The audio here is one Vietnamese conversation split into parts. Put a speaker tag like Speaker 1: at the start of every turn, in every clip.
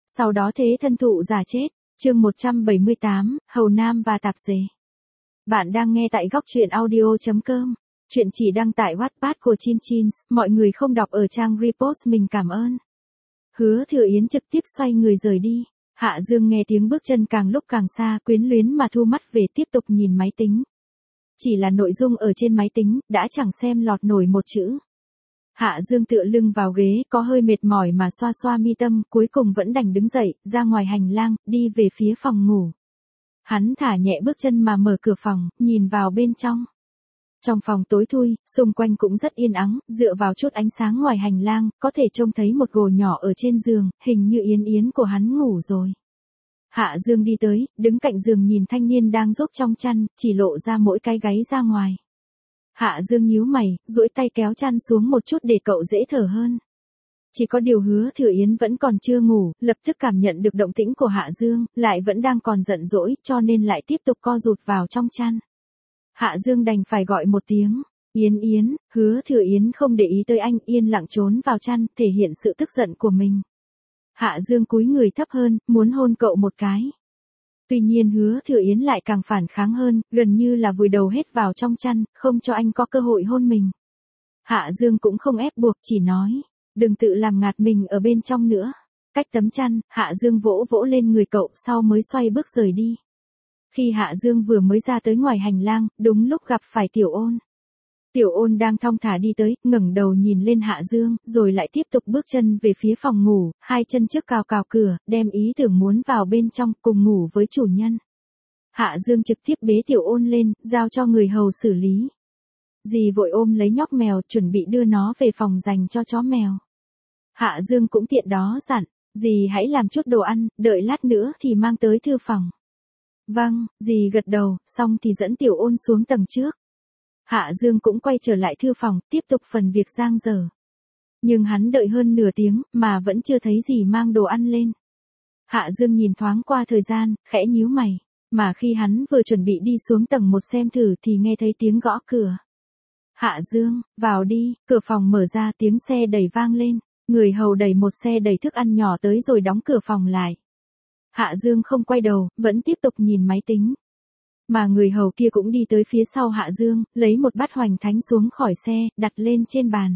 Speaker 1: Sau đó thế thân thụ giả chết. Chương 178, Hầu Nam và tạp dề. Bạn đang nghe tại góc truyện audio.com. Chuyện chỉ đăng tải Wattpad của Chin Chins, mọi người không đọc ở trang repost mình cảm ơn. Hứa Thừa Yến trực tiếp xoay người rời đi. Hạ Dương nghe tiếng bước chân càng lúc càng xa, quyến luyến mà thu mắt về tiếp tục nhìn máy tính. Chỉ là nội dung ở trên máy tính, đã chẳng xem lọt nổi một chữ. Hạ Dương tựa lưng vào ghế, có hơi mệt mỏi mà xoa xoa mi tâm, cuối cùng vẫn đành đứng dậy, ra ngoài hành lang, đi về phía phòng ngủ. Hắn thả nhẹ bước chân mà mở cửa phòng, nhìn vào bên trong. Trong phòng tối thui, xung quanh cũng rất yên ắng, dựa vào chút ánh sáng ngoài hành lang, có thể trông thấy một gồ nhỏ ở trên giường, hình như Yến Yến của hắn ngủ rồi. Hạ Dương đi tới, đứng cạnh giường nhìn thanh niên đang rúc trong chăn, chỉ lộ ra mỗi cái gáy ra ngoài. Hạ Dương nhíu mày, duỗi tay kéo chăn xuống một chút để cậu dễ thở hơn. Chỉ có điều Hứa Thừa Yến vẫn còn chưa ngủ, lập tức cảm nhận được động tĩnh của Hạ Dương, lại vẫn đang còn giận dỗi, cho nên lại tiếp tục co rụt vào trong chăn. Hạ Dương đành phải gọi một tiếng, Yến Yến. Hứa Thừa Yến không để ý tới anh, yên lặng trốn vào chăn, thể hiện sự tức giận của mình. Hạ Dương cúi người thấp hơn, muốn hôn cậu một cái. Tuy nhiên Hứa Thừa Yến lại càng phản kháng hơn, gần như là vùi đầu hết vào trong chăn, không cho anh có cơ hội hôn mình. Hạ Dương cũng không ép buộc, chỉ nói, đừng tự làm ngạt mình ở bên trong nữa. Cách tấm chăn, Hạ Dương vỗ vỗ lên người cậu, sau mới xoay bước rời đi. Khi Hạ Dương vừa mới ra tới ngoài hành lang, đúng lúc gặp phải Tiểu Ôn. Tiểu Ôn đang thong thả đi tới, ngẩng đầu nhìn lên Hạ Dương, rồi lại tiếp tục bước chân về phía phòng ngủ, hai chân trước cào cào cửa, đem ý tưởng muốn vào bên trong, cùng ngủ với chủ nhân. Hạ Dương trực tiếp bế Tiểu Ôn lên, giao cho người hầu xử lý. Dì vội ôm lấy nhóc mèo, chuẩn bị đưa nó về phòng dành cho chó mèo. Hạ Dương cũng tiện đó dặn, dì hãy làm chút đồ ăn, đợi lát nữa thì mang tới thư phòng. Vâng, dì gật đầu, xong thì dẫn Tiểu Ôn xuống tầng trước. Hạ Dương cũng quay trở lại thư phòng, tiếp tục phần việc dang dở. Nhưng hắn đợi hơn nửa tiếng, mà vẫn chưa thấy gì mang đồ ăn lên. Hạ Dương nhìn thoáng qua thời gian, khẽ nhíu mày. Mà khi hắn vừa chuẩn bị đi xuống tầng 1 xem thử thì nghe thấy tiếng gõ cửa. Hạ Dương, vào đi, cửa phòng mở ra, tiếng xe đẩy vang lên. Người hầu đẩy một xe đầy thức ăn nhỏ tới rồi đóng cửa phòng lại. Hạ Dương không quay đầu, vẫn tiếp tục nhìn máy tính. Mà người hầu kia cũng đi tới phía sau Hạ Dương, lấy một bát hoành thánh xuống khỏi xe, đặt lên trên bàn.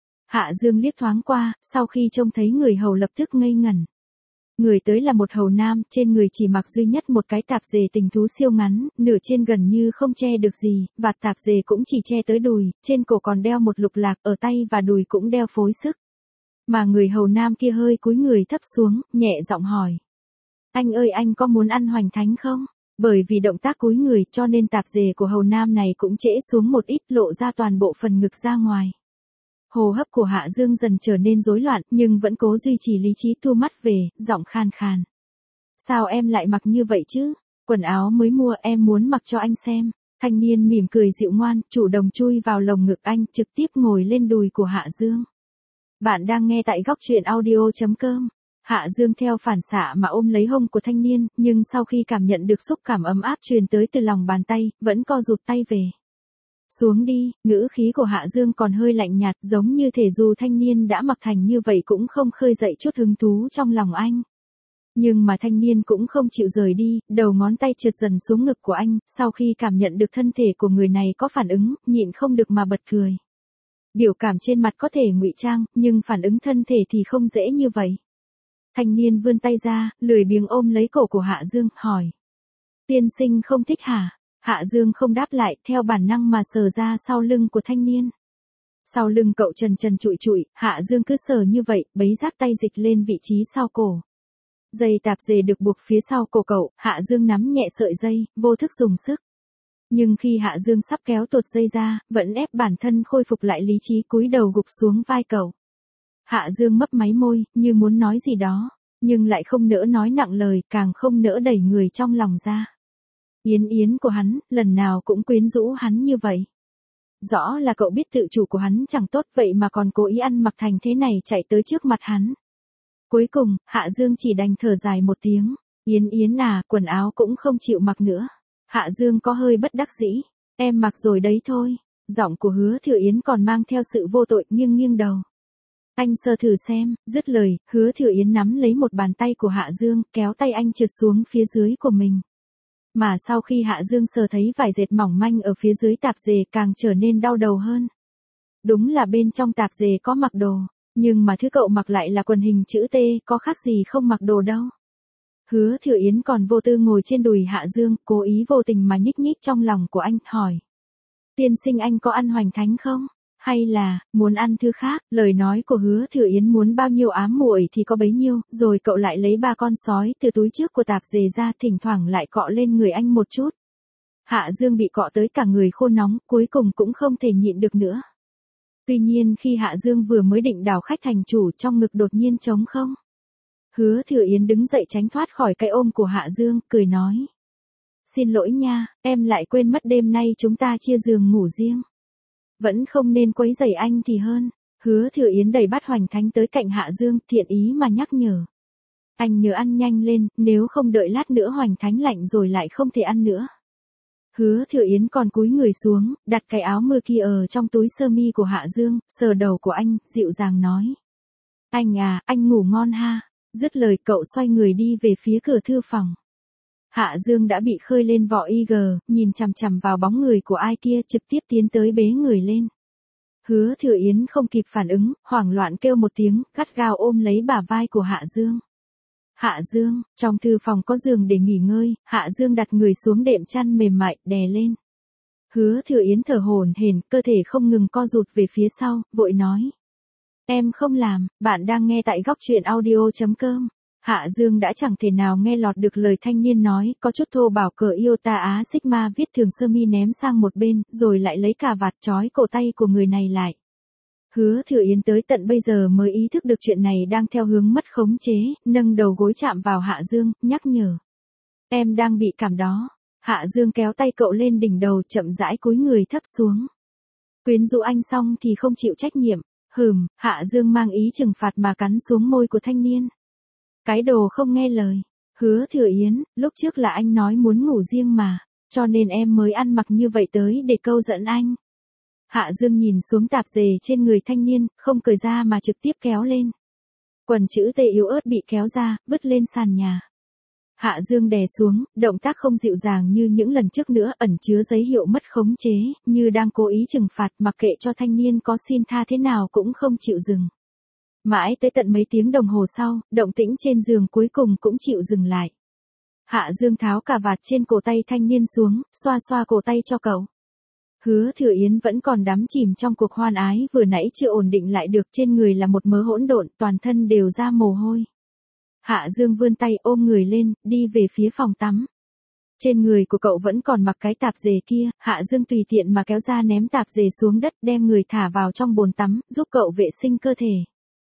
Speaker 1: Hạ Dương liếc thoáng qua, sau khi trông thấy người hầu lập tức ngây ngẩn. Người tới là một hầu nam, trên người chỉ mặc duy nhất một cái tạp dề tình thú siêu ngắn, nửa trên gần như không che được gì, vạt tạp dề cũng chỉ che tới đùi, trên cổ còn đeo một lục lạc, ở tay và đùi cũng đeo phối sức. Mà người hầu nam kia hơi cúi người thấp xuống, nhẹ giọng hỏi. Anh ơi, anh có muốn ăn hoành thánh không? Bởi vì động tác cúi người cho nên tạp dề của hầu nam này cũng trễ xuống một ít, lộ ra toàn bộ phần ngực ra ngoài. Hô hấp của Hạ Dương dần trở nên rối loạn, nhưng vẫn cố duy trì lý trí, thu mắt về, giọng khan khan. Sao em lại mặc như vậy chứ? Quần áo mới mua, em muốn mặc cho anh xem. Thanh niên mỉm cười dịu ngoan, chủ động chui vào lồng ngực anh, trực tiếp ngồi lên đùi của Hạ Dương. Bạn đang nghe tại góc truyện audio.com. Hạ Dương theo phản xạ mà ôm lấy hông của thanh niên, nhưng sau khi cảm nhận được xúc cảm ấm áp truyền tới từ lòng bàn tay, vẫn co rụt tay về. Xuống đi, ngữ khí của Hạ Dương còn hơi lạnh nhạt, giống như thể dù thanh niên đã mặc thành như vậy cũng không khơi dậy chút hứng thú trong lòng anh. Nhưng mà thanh niên cũng không chịu rời đi, đầu ngón tay trượt dần xuống ngực của anh, sau khi cảm nhận được thân thể của người này có phản ứng, nhịn không được mà bật cười. Biểu cảm trên mặt có thể ngụy trang, nhưng phản ứng thân thể thì không dễ như vậy. Thanh niên vươn tay ra, lười biếng ôm lấy cổ của Hạ Dương, hỏi. Tiên sinh không thích hả? Hạ Dương không đáp lại, theo bản năng mà sờ ra sau lưng của thanh niên. Sau lưng cậu trần trần trụi trụi, Hạ Dương cứ sờ như vậy, bấy giác tay dịch lên vị trí sau cổ. Dây tạp dề được buộc phía sau cổ cậu, Hạ Dương nắm nhẹ sợi dây, vô thức dùng sức. Nhưng khi Hạ Dương sắp kéo tuột dây ra, vẫn ép bản thân khôi phục lại lý trí, cúi đầu gục xuống vai cậu. Hạ Dương mấp máy môi, như muốn nói gì đó, nhưng lại không nỡ nói nặng lời, càng không nỡ đẩy người trong lòng ra. Yến Yến của hắn, lần nào cũng quyến rũ hắn như vậy. Rõ là cậu biết tự chủ của hắn chẳng tốt, vậy mà còn cố ý ăn mặc thành thế này chạy tới trước mặt hắn. Cuối cùng, Hạ Dương chỉ đành thở dài một tiếng. Yến Yến à, quần áo cũng không chịu mặc nữa. Hạ Dương có hơi bất đắc dĩ. Em mặc rồi đấy thôi. Giọng của Hứa Thừa Yến còn mang theo sự vô tội, nghiêng nghiêng đầu. Anh sờ thử xem, dứt lời, Hứa Thừa Yến nắm lấy một bàn tay của Hạ Dương, kéo tay anh trượt xuống phía dưới của mình. Mà sau khi Hạ Dương sờ thấy vải dệt mỏng manh ở phía dưới tạp dề càng trở nên đau đầu hơn. Đúng là bên trong tạp dề có mặc đồ, nhưng mà thứ cậu mặc lại là quần hình chữ T, có khác gì không mặc đồ đâu. Hứa Thừa Yến còn vô tư ngồi trên đùi Hạ Dương, cố ý vô tình mà nhích nhích trong lòng của anh, hỏi. Tiên sinh anh có ăn hoành thánh không? Hay là, muốn ăn thứ khác? Lời nói của Hứa Thừa Yến muốn bao nhiêu ám muội thì có bấy nhiêu, rồi cậu lại lấy 3 con sói từ túi trước của tạp dề ra, thỉnh thoảng lại cọ lên người anh một chút. Hạ Dương bị cọ tới cả người khô nóng, cuối cùng cũng không thể nhịn được nữa. Tuy nhiên khi Hạ Dương vừa mới định đảo khách thành chủ, trong ngực đột nhiên trống không. Hứa Thừa Yến đứng dậy tránh thoát khỏi cái ôm của Hạ Dương, cười nói. Xin lỗi nha, em lại quên mất đêm nay chúng ta chia giường ngủ riêng. Vẫn không nên quấy rầy anh thì hơn. Hứa Thừa Yến đẩy bát hoành thánh tới cạnh Hạ Dương, thiện ý mà nhắc nhở. Anh nhớ ăn nhanh lên, nếu không đợi lát nữa hoành thánh lạnh rồi lại không thể ăn nữa. Hứa Thừa Yến còn cúi người xuống, đặt cái áo mưa kia ở trong túi sơ mi của Hạ Dương, sờ đầu của anh, dịu dàng nói. Anh à, anh ngủ ngon ha. Dứt lời cậu xoay người đi về phía cửa thư phòng. Hạ Dương đã bị khơi lên vỏ IG, nhìn chằm chằm vào bóng người của ai kia, trực tiếp tiến tới bế người lên. Hứa Thừa Yến không kịp phản ứng, hoảng loạn kêu một tiếng, gắt gao ôm lấy bả vai của Hạ Dương. Hạ Dương, trong thư phòng có giường để nghỉ ngơi, Hạ Dương đặt người xuống đệm chăn mềm mại, đè lên. Hứa Thừa Yến thở hổn hển, cơ thể không ngừng co rụt về phía sau, vội nói. Em không làm, bạn đang nghe tại góc truyện audio.com. Hạ Dương đã chẳng thể nào nghe lọt được lời thanh niên nói, có chút thô bảo cờ Iota Á Sigma viết thường sơ mi ném sang một bên, rồi lại lấy cà vạt trói cổ tay của người này lại. Hứa Thừa Yến tới tận bây giờ mới ý thức được chuyện này đang theo hướng mất khống chế, nâng đầu gối chạm vào Hạ Dương, nhắc nhở. Em đang bị cảm đó. Hạ Dương kéo tay cậu lên đỉnh đầu, chậm rãi cúi người thấp xuống. Quyến rũ anh xong thì không chịu trách nhiệm. Hạ Dương mang ý trừng phạt mà cắn xuống môi của thanh niên. Cái đồ không nghe lời. Hứa Thừa Yến, lúc trước là anh nói muốn ngủ riêng mà, cho nên em mới ăn mặc như vậy tới để câu dẫn anh. Hạ Dương nhìn xuống tạp dề trên người thanh niên, không cởi ra mà trực tiếp kéo lên. Quần chữ T yếu ớt bị kéo ra, vứt lên sàn nhà. Hạ Dương đè xuống, động tác không dịu dàng như những lần trước nữa, ẩn chứa dấu hiệu mất khống chế, như đang cố ý trừng phạt, mặc kệ cho thanh niên có xin tha thế nào cũng không chịu dừng. Mãi tới tận mấy tiếng đồng hồ sau, động tĩnh trên giường cuối cùng cũng chịu dừng lại. Hạ Dương tháo cà vạt trên cổ tay thanh niên xuống, xoa xoa cổ tay cho cậu. Hứa Thừa Yến vẫn còn đắm chìm trong cuộc hoan ái vừa nãy chưa ổn định lại được, trên người là một mớ hỗn độn, toàn thân đều ra mồ hôi. Hạ Dương vươn tay ôm người lên, đi về phía phòng tắm. Trên người của cậu vẫn còn mặc cái tạp dề kia, Hạ Dương tùy tiện mà kéo ra ném tạp dề xuống đất, đem người thả vào trong bồn tắm, giúp cậu vệ sinh cơ thể.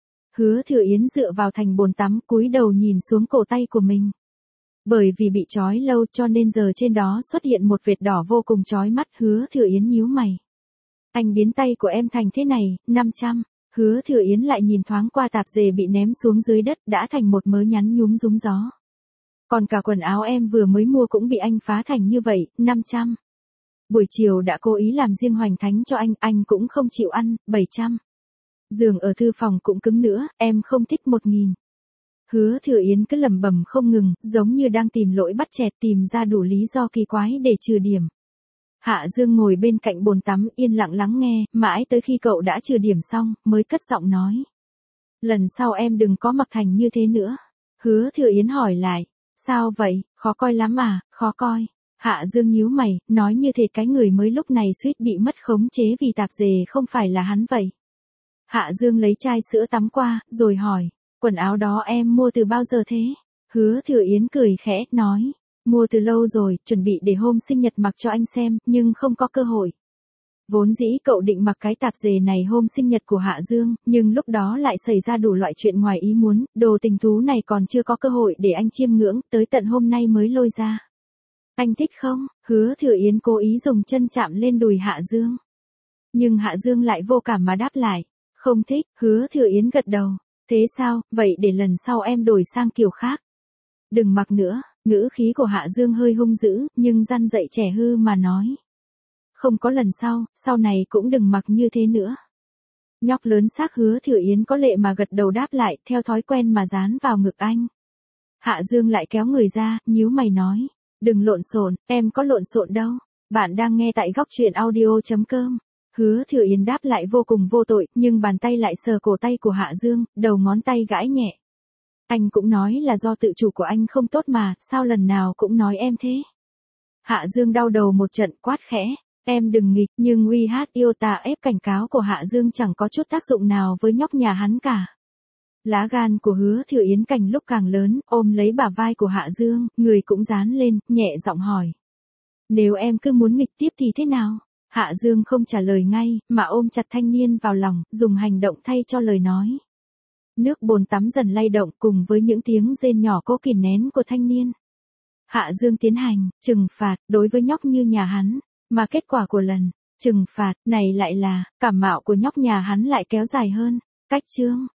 Speaker 1: Hứa Thừa Yến dựa vào thành bồn tắm, cúi đầu nhìn xuống cổ tay của mình. Bởi vì bị trói lâu cho nên giờ trên đó xuất hiện một vệt đỏ vô cùng chói mắt. Hứa Thừa Yến nhíu mày. Anh biến tay của em thành thế này, 500. Hứa Thừa Yến lại nhìn thoáng qua tạp dề bị ném xuống dưới đất, đã thành một mớ nhắn nhúm rúng gió. Còn cả quần áo em vừa mới mua cũng bị anh phá thành như vậy, 500. Buổi chiều đã cố ý làm riêng hoành thánh cho anh cũng không chịu ăn, 700. Giường ở thư phòng cũng cứng nữa, em không thích 1000. Hứa Thừa Yến cứ lẩm bẩm không ngừng, giống như đang tìm lỗi bắt chẹt, tìm ra đủ lý do kỳ quái để trừ điểm. Hạ Dương ngồi bên cạnh bồn tắm yên lặng lắng nghe, mãi tới khi cậu đã trừ điểm xong, mới cất giọng nói. Lần sau em đừng có mặc thành như thế nữa. Hứa Thừa Yến hỏi lại, sao vậy, khó coi lắm à, khó coi. Hạ Dương nhíu mày, nói như thế cái người mới lúc này suýt bị mất khống chế vì tạp dề không phải là hắn vậy. Hạ Dương lấy chai sữa tắm qua, rồi hỏi, quần áo đó em mua từ bao giờ thế? Hứa Thừa Yến cười khẽ, nói, mua từ lâu rồi, chuẩn bị để hôm sinh nhật mặc cho anh xem, nhưng không có cơ hội. Vốn dĩ cậu định mặc cái tạp dề này hôm sinh nhật của Hạ Dương, nhưng lúc đó lại xảy ra đủ loại chuyện ngoài ý muốn, đồ tình thú này còn chưa có cơ hội để anh chiêm ngưỡng, tới tận hôm nay mới lôi ra. Anh thích không? Hứa Thừa Yến cố ý dùng chân chạm lên đùi Hạ Dương. Nhưng Hạ Dương lại vô cảm mà đáp lại, không thích. Hứa Thừa Yến gật đầu, thế sao, vậy để lần sau em đổi sang kiểu khác. Đừng mặc nữa. Ngữ khí của Hạ Dương hơi hung dữ, nhưng răn dạy trẻ hư mà nói. Không có lần sau, sau này cũng đừng mặc như thế nữa. Nhóc lớn xác Hứa Thừa Yến có lệ mà gật đầu đáp lại, theo thói quen mà dán vào ngực anh. Hạ Dương lại kéo người ra, nhíu mày nói. Đừng lộn xộn, em có lộn xộn đâu. Bạn đang nghe tại góc truyện audio.com. Hứa Thừa Yến đáp lại vô cùng vô tội, nhưng bàn tay lại sờ cổ tay của Hạ Dương, đầu ngón tay gãi nhẹ. Anh cũng nói là do tự chủ của anh không tốt mà, sao lần nào cũng nói em thế. Hạ Dương đau đầu một trận, quát khẽ. Em đừng nghịch, nhưng uy hát yêu tà ép cảnh cáo của Hạ Dương chẳng có chút tác dụng nào với nhóc nhà hắn cả. Lá gan của Hứa Thừa Yến càng lúc càng lớn, ôm lấy bả vai của Hạ Dương, người cũng dán lên, nhẹ giọng hỏi. Nếu em cứ muốn nghịch tiếp thì thế nào? Hạ Dương không trả lời ngay, mà ôm chặt thanh niên vào lòng, dùng hành động thay cho lời nói. Nước bồn tắm dần lay động cùng với những tiếng rên nhỏ cố kìm nén của thanh niên. Hạ Dương tiến hành, trừng phạt, đối với nhóc như nhà hắn, mà kết quả của lần, trừng phạt, này lại là, cảm mạo của nhóc nhà hắn lại kéo dài hơn. Cách chương